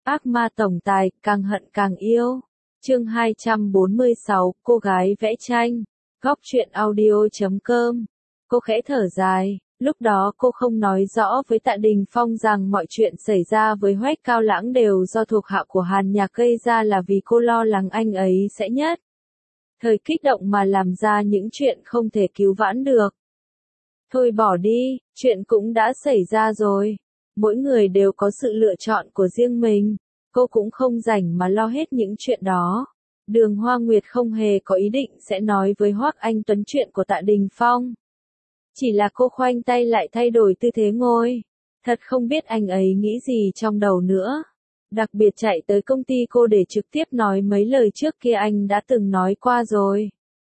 Ác ma tổng tài, càng hận càng yêu. Chương 246, cô gái vẽ tranh. Góc truyện audio.com. Cô khẽ thở dài, lúc đó cô không nói rõ với Tạ Đình Phong rằng mọi chuyện xảy ra với Hoách Cao Lãng đều do thuộc hạ của Hàn Nhạc gây ra, là vì cô lo lắng anh ấy sẽ nhất thời kích động mà làm ra những chuyện không thể cứu vãn được. Thôi bỏ đi, chuyện cũng đã xảy ra rồi. Mỗi người đều có sự lựa chọn của riêng mình. Cô cũng không rảnh mà lo hết những chuyện đó. Đường Hoa Nguyệt không hề có ý định sẽ nói với Hoắc Anh Tuấn chuyện của Tạ Đình Phong. Chỉ là cô khoanh tay lại thay đổi tư thế ngồi. Thật không biết anh ấy nghĩ gì trong đầu nữa. Đặc biệt chạy tới công ty cô để trực tiếp nói mấy lời trước kia anh đã từng nói qua rồi.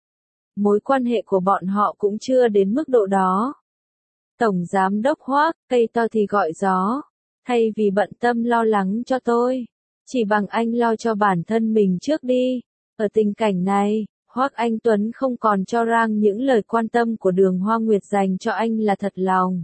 Mối quan hệ của bọn họ cũng chưa đến mức độ đó. Tổng giám đốc Hoắc, cây to thì gọi gió. Thay vì bận tâm lo lắng cho tôi, chỉ bằng anh lo cho bản thân mình trước đi. Ở tình cảnh này, Hoắc Anh Tuấn không còn cho rằng những lời quan tâm của Đường Hoa Nguyệt dành cho anh là thật lòng.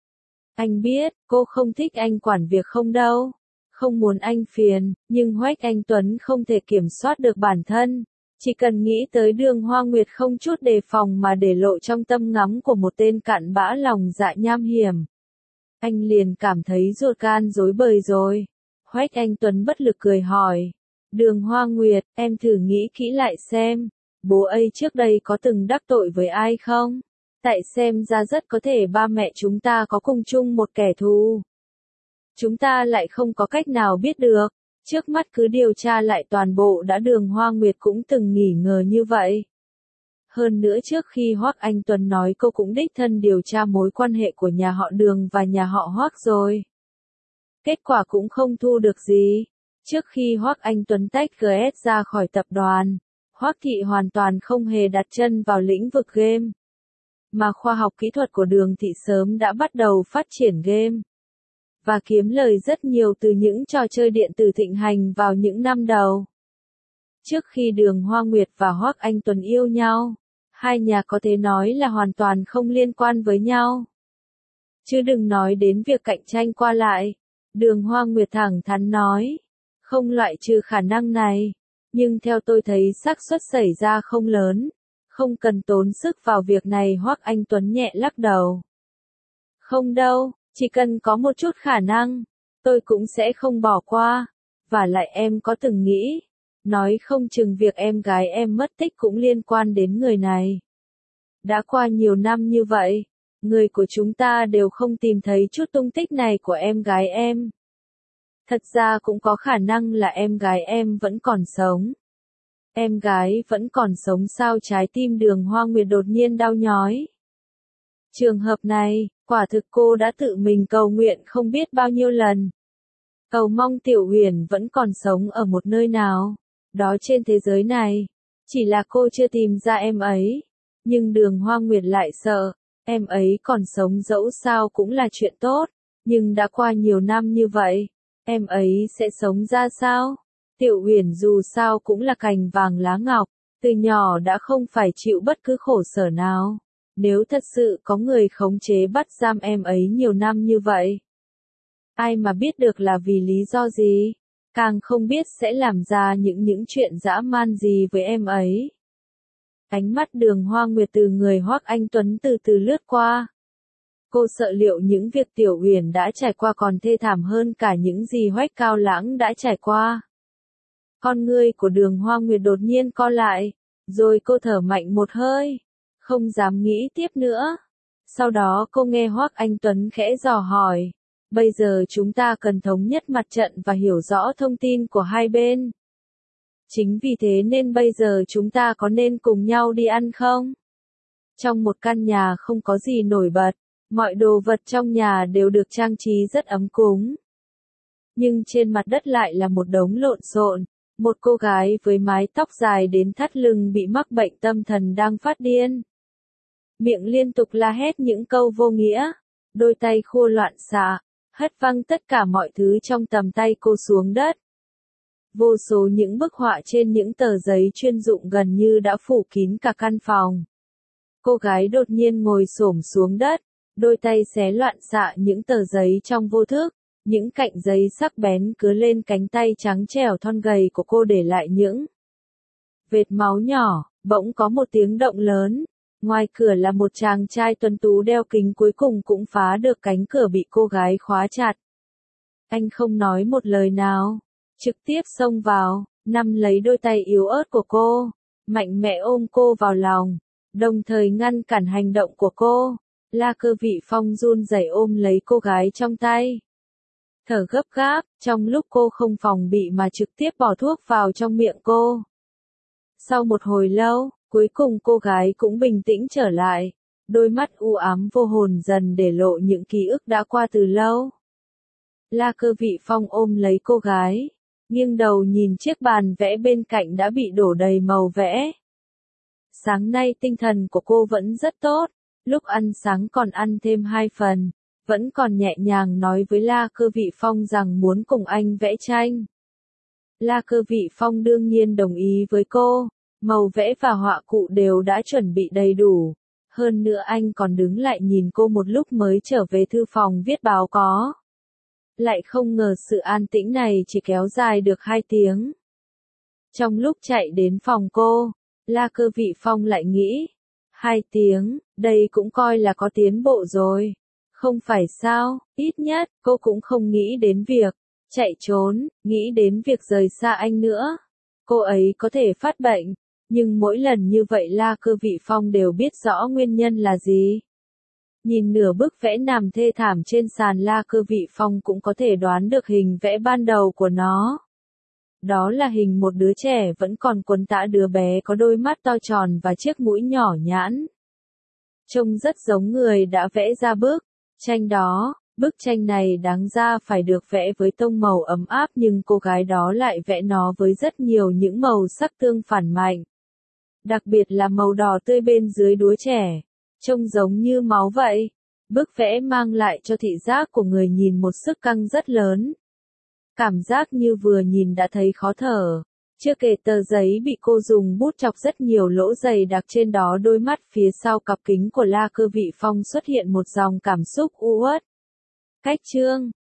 Anh biết, cô không thích anh quản việc không đâu. Không muốn anh phiền, nhưng Hoắc Anh Tuấn không thể kiểm soát được bản thân. Chỉ cần nghĩ tới Đường Hoa Nguyệt không chút đề phòng mà để lộ trong tâm ngắm của một tên cặn bã lòng dạ nham hiểm. Anh liền cảm thấy ruột gan rối bời rồi. Hoắc Anh Tuấn bất lực cười hỏi. Đường Hoa Nguyệt, em thử nghĩ kỹ lại xem. Bố ấy trước đây có từng đắc tội với ai không? Tại xem ra rất có thể ba mẹ chúng ta có cùng chung một kẻ thù. Chúng ta lại không có cách nào biết được. Trước mắt cứ điều tra lại toàn bộ đã. Đường Hoa Nguyệt cũng từng nghi ngờ như vậy. Hơn nữa trước khi Hoắc Anh Tuấn nói cô cũng đích thân điều tra mối quan hệ của nhà họ Đường và nhà họ Hoắc rồi. Kết quả cũng không thu được gì. Trước khi Hoắc Anh Tuấn tách GS ra khỏi tập đoàn, Hoắc Thị hoàn toàn không hề đặt chân vào lĩnh vực game. Mà khoa học kỹ thuật của Đường Thị sớm đã bắt đầu phát triển game. Và kiếm lời rất nhiều từ những trò chơi điện tử thịnh hành vào những năm đầu. Trước khi Đường Hoa Nguyệt và Hoắc Anh Tuấn yêu nhau, hai nhà có thể nói là hoàn toàn không liên quan với nhau. Chứ đừng nói đến việc cạnh tranh qua lại. Đường Hoa Nguyệt thẳng thắn nói, không loại trừ khả năng này, nhưng theo tôi thấy xác suất xảy ra không lớn, không cần tốn sức vào việc này. Hoắc Anh Tuấn nhẹ lắc đầu. Không đâu, chỉ cần có một chút khả năng, tôi cũng sẽ không bỏ qua. Và lại em có từng nghĩ, nói không chừng việc em gái em mất tích cũng liên quan đến người này. Đã qua nhiều năm như vậy, người của chúng ta đều không tìm thấy chút tung tích này của em gái em. Thật ra cũng có khả năng là em gái em vẫn còn sống. Em gái vẫn còn sống sao? Trái tim Đường Hoa Nguyệt đột nhiên đau nhói. Trường hợp này, quả thực cô đã tự mình cầu nguyện không biết bao nhiêu lần. Cầu mong Tiểu Huyền vẫn còn sống ở một nơi nào đó trên thế giới này. Chỉ là cô chưa tìm ra em ấy. Nhưng Đường Hoa Nguyệt lại sợ, em ấy còn sống dẫu sao cũng là chuyện tốt. Nhưng đã qua nhiều năm như vậy, em ấy sẽ sống ra sao? Tiểu Huyền dù sao cũng là cành vàng lá ngọc, từ nhỏ đã không phải chịu bất cứ khổ sở nào. Nếu thật sự có người khống chế bắt giam em ấy nhiều năm như vậy, ai mà biết được là vì lý do gì, càng không biết sẽ làm ra những chuyện dã man gì với em ấy. Ánh mắt Đường Hoa Nguyệt từ người Hoắc Anh Tuấn từ từ lướt qua. Cô sợ liệu những việc Tiểu Huyền đã trải qua còn thê thảm hơn cả những gì Hoách Cao Lãng đã trải qua. Con ngươi của Đường Hoa Nguyệt đột nhiên co lại, rồi cô thở mạnh một hơi, không dám nghĩ tiếp nữa. Sau đó cô nghe Hoắc Anh Tuấn khẽ dò hỏi, bây giờ chúng ta cần thống nhất mặt trận và hiểu rõ thông tin của hai bên. Chính vì thế nên bây giờ chúng ta có nên cùng nhau đi ăn không? Trong một căn nhà không có gì nổi bật, mọi đồ vật trong nhà đều được trang trí rất ấm cúng. Nhưng trên mặt đất lại là một đống lộn xộn. Một cô gái với mái tóc dài đến thắt lưng bị mắc bệnh tâm thần đang phát điên. Miệng liên tục la hét những câu vô nghĩa, đôi tay khua loạn xạ, hất văng tất cả mọi thứ trong tầm tay cô xuống đất. Vô số những bức họa trên những tờ giấy chuyên dụng gần như đã phủ kín cả căn phòng. Cô gái đột nhiên ngồi xổm xuống đất, đôi tay xé loạn xạ những tờ giấy trong vô thức, Những cạnh giấy sắc bén cứa lên cánh tay trắng trẻo thon gầy của cô để lại những vệt máu nhỏ. Bỗng có một tiếng động lớn. Ngoài cửa là một chàng trai tuấn tú đeo kính cuối cùng cũng phá được cánh cửa bị cô gái khóa chặt. Anh không nói một lời nào, trực tiếp xông vào, nắm lấy đôi tay yếu ớt của cô, mạnh mẽ ôm cô vào lòng, đồng thời ngăn cản hành động của cô. La Cơ Vị Phong run rẩy ôm lấy cô gái trong tay. Thở gấp gáp, trong lúc cô không phòng bị mà trực tiếp bỏ thuốc vào trong miệng cô. Sau một hồi lâu, cuối cùng cô gái cũng bình tĩnh trở lại, đôi mắt u ám vô hồn dần để lộ những ký ức đã qua từ lâu. La Cơ Vị Phong ôm lấy cô gái, nghiêng đầu nhìn chiếc bàn vẽ bên cạnh đã bị đổ đầy màu vẽ. Sáng nay tinh thần của cô vẫn rất tốt, lúc ăn sáng còn ăn thêm 2 phần, vẫn còn nhẹ nhàng nói với La Cơ Vị Phong rằng muốn cùng anh vẽ tranh. La Cơ Vị Phong đương nhiên đồng ý với cô, màu vẽ và họa cụ đều đã chuẩn bị đầy đủ. Hơn nữa anh còn đứng lại nhìn cô một lúc mới trở về thư phòng viết báo cáo. Lại không ngờ sự an tĩnh này chỉ kéo dài được 2 tiếng. Trong lúc chạy đến phòng cô, La Cơ Vị Phong lại nghĩ, 2 tiếng, đây cũng coi là có tiến bộ rồi. Không phải sao, ít nhất, cô cũng không nghĩ đến việc chạy trốn, nghĩ đến việc rời xa anh nữa. Cô ấy có thể phát bệnh, nhưng mỗi lần như vậy La Cơ Vị Phong đều biết rõ nguyên nhân là gì. Nhìn nửa bức vẽ nằm thê thảm trên sàn, La Cơ Vị Phong cũng có thể đoán được hình vẽ ban đầu của nó. Đó là hình một đứa trẻ vẫn còn quấn tã, đứa bé có đôi mắt to tròn và chiếc mũi nhỏ nhãn. Trông rất giống người đã vẽ ra bức tranh đó. Bức tranh này đáng ra phải được vẽ với tông màu ấm áp nhưng cô gái đó lại vẽ nó với rất nhiều những màu sắc tương phản mạnh. Đặc biệt là màu đỏ tươi bên dưới đuôi trẻ, trông giống như máu vậy. Bức vẽ mang lại cho thị giác của người nhìn một sức căng rất lớn. Cảm giác như vừa nhìn đã thấy khó thở. Chưa kể tờ giấy bị cô dùng bút chọc rất nhiều lỗ dày đặc trên đó, đôi mắt phía sau cặp kính của La Cơ Vị Phong xuất hiện một dòng cảm xúc u uất. Cách chương